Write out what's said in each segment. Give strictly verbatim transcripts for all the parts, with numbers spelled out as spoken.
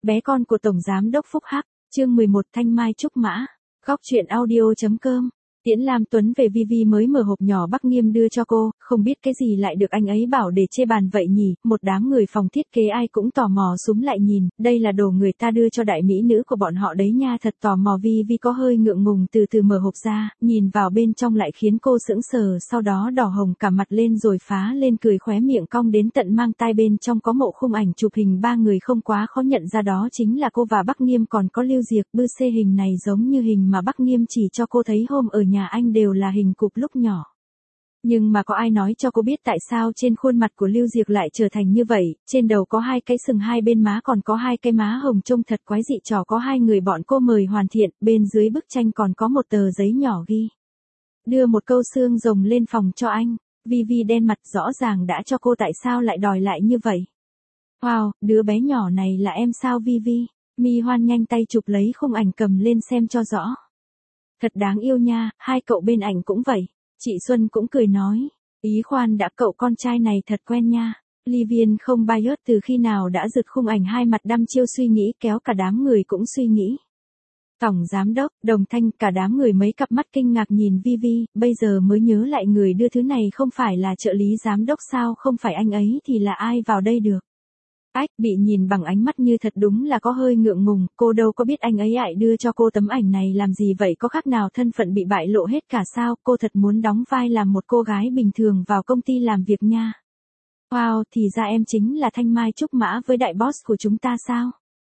Bé con của Tổng Giám đốc Phúc Hắc, chương mười một Thanh Mai Trúc Mã, góc truyện audio.com. Tiễn Lam Tuấn về Vivi mới mở hộp nhỏ Bắc Nghiêm đưa cho cô, không biết cái gì lại được anh ấy bảo để chê bàn vậy nhỉ, một đám người phòng thiết kế ai cũng tò mò súm lại nhìn, đây là đồ người ta đưa cho đại mỹ nữ của bọn họ đấy nha, thật tò mò. Vivi có hơi ngượng ngùng từ từ mở hộp ra, nhìn vào bên trong lại khiến cô sững sờ, sau đó đỏ hồng cả mặt lên rồi phá lên cười, khóe miệng cong đến tận mang tai. Bên trong có mộ khung ảnh chụp hình ba người không quá khó nhận ra đó chính là cô và Bắc Nghiêm, còn có Lưu Diệc. Bư xê hình này giống như hình mà Bắc Nghiêm chỉ cho cô thấy hôm ở nhà anh, đều là hình cụp lúc nhỏ. Nhưng mà có ai nói cho cô biết tại sao trên khuôn mặt của Lưu Diệc lại trở thành như vậy, trên đầu có hai cái sừng, hai bên má còn có hai cái má hồng trông thật quái dị. Trò có hai người bọn cô mời hoàn thiện, bên dưới bức tranh còn có một tờ giấy nhỏ ghi: đưa một câu xương rồng lên phòng cho anh. Vivi đen mặt, rõ ràng đã cho cô, tại sao lại đòi lại như vậy? Wow, đứa bé nhỏ này là em sao Vivi? Mi Hoan nhanh tay chụp lấy khung ảnh cầm lên xem cho rõ. Thật đáng yêu nha, hai cậu bên ảnh cũng vậy. Chị Xuân cũng cười nói, ý khoan đã, cậu con trai này thật quen nha. Ly Viên không bias từ khi nào đã giật khung ảnh, hai mặt đăm chiêu suy nghĩ, kéo cả đám người cũng suy nghĩ. Tổng Giám đốc, Đồng Thanh, cả đám người mấy cặp mắt kinh ngạc nhìn Vivi, bây giờ mới nhớ lại người đưa thứ này không phải là trợ lý giám đốc sao, không phải anh ấy thì là ai vào đây được. Ách, bị nhìn bằng ánh mắt như thật đúng là có hơi ngượng ngùng, cô đâu có biết anh ấy lại đưa cho cô tấm ảnh này làm gì vậy, có khác nào thân phận bị bại lộ hết cả sao, cô thật muốn đóng vai làm một cô gái bình thường vào công ty làm việc nha. Wow, thì ra em chính là Thanh Mai Trúc Mã với đại boss của chúng ta sao?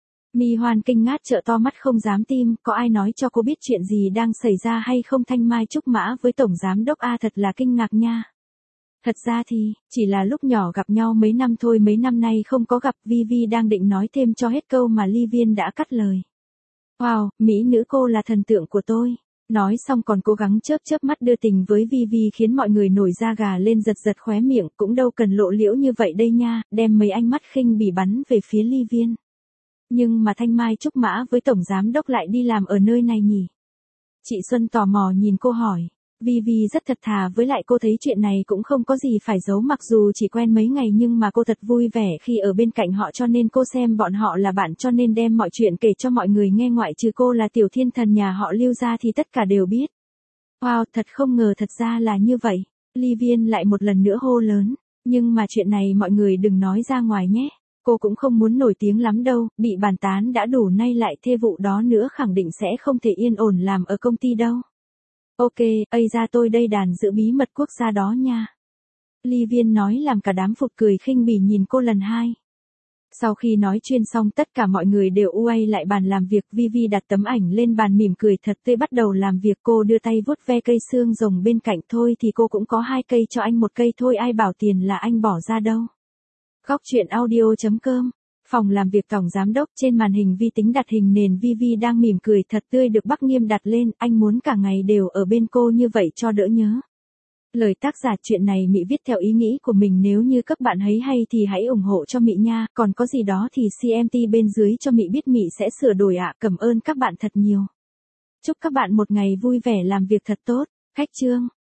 Mi Hoan kinh ngạc trợn to mắt không dám tin, có ai nói cho cô biết chuyện gì đang xảy ra hay không? Thanh Mai Trúc Mã với Tổng Giám đốc A, thật là kinh ngạc nha. Thật ra thì, chỉ là lúc nhỏ gặp nhau mấy năm thôi, mấy năm nay không có gặp. Vivi đang định nói thêm cho hết câu mà Ly Viên đã cắt lời. Wow, mỹ nữ cô là thần tượng của tôi. Nói xong còn cố gắng chớp chớp mắt đưa tình với Vivi khiến mọi người nổi da gà lên, giật giật khóe miệng, cũng đâu cần lộ liễu như vậy đây nha, đem mấy ánh mắt khinh bỉ bắn về phía Ly Viên. Nhưng mà Thanh Mai Trúc Mã với Tổng Giám đốc lại đi làm ở nơi này nhỉ? Chị Xuân tò mò nhìn cô hỏi. Vivi rất thật thà, với lại cô thấy chuyện này cũng không có gì phải giấu, mặc dù chỉ quen mấy ngày nhưng mà cô thật vui vẻ khi ở bên cạnh họ, cho nên cô xem bọn họ là bạn cho nên đem mọi chuyện kể cho mọi người nghe, ngoại trừ cô là tiểu thiên thần nhà họ Lưu ra thì tất cả đều biết. Wow, thật không ngờ thật ra là như vậy. Ly Viên lại một lần nữa hô lớn, nhưng mà chuyện này mọi người đừng nói ra ngoài nhé. Cô cũng không muốn nổi tiếng lắm đâu, bị bàn tán đã đủ, nay lại thê vụ đó nữa, khẳng định sẽ không thể yên ổn làm ở công ty đâu. Ok, ây ra tôi đây đàn giữ bí mật quốc gia đó nha. Ly Viên nói làm cả đám phụt cười khinh bỉ nhìn cô lần hai. Sau khi nói chuyên xong, tất cả mọi người đều uay lại bàn làm việc. Vivi đặt tấm ảnh lên bàn mỉm cười thật tươi bắt đầu làm việc. Cô đưa tay vuốt ve cây xương rồng bên cạnh, thôi thì cô cũng có hai cây, cho anh một cây thôi, ai bảo tiền là anh bỏ ra đâu. Góc truyện audio.com. Phòng làm việc Tổng Giám đốc, trên màn hình vi tính đặt hình nền, Vivi đang mỉm cười thật tươi được Bắc Nghiêm đặt lên, anh muốn cả ngày đều ở bên cô như vậy cho đỡ nhớ. Lời tác giả chuyện này Mị viết theo ý nghĩ của mình, nếu như các bạn thấy hay thì hãy ủng hộ cho Mị nha, còn có gì đó thì xê em tê bên dưới cho Mị biết, Mị sẽ sửa đổi ạ, à. Cảm ơn các bạn thật nhiều. Chúc các bạn một ngày vui vẻ làm việc thật tốt. Khách chương.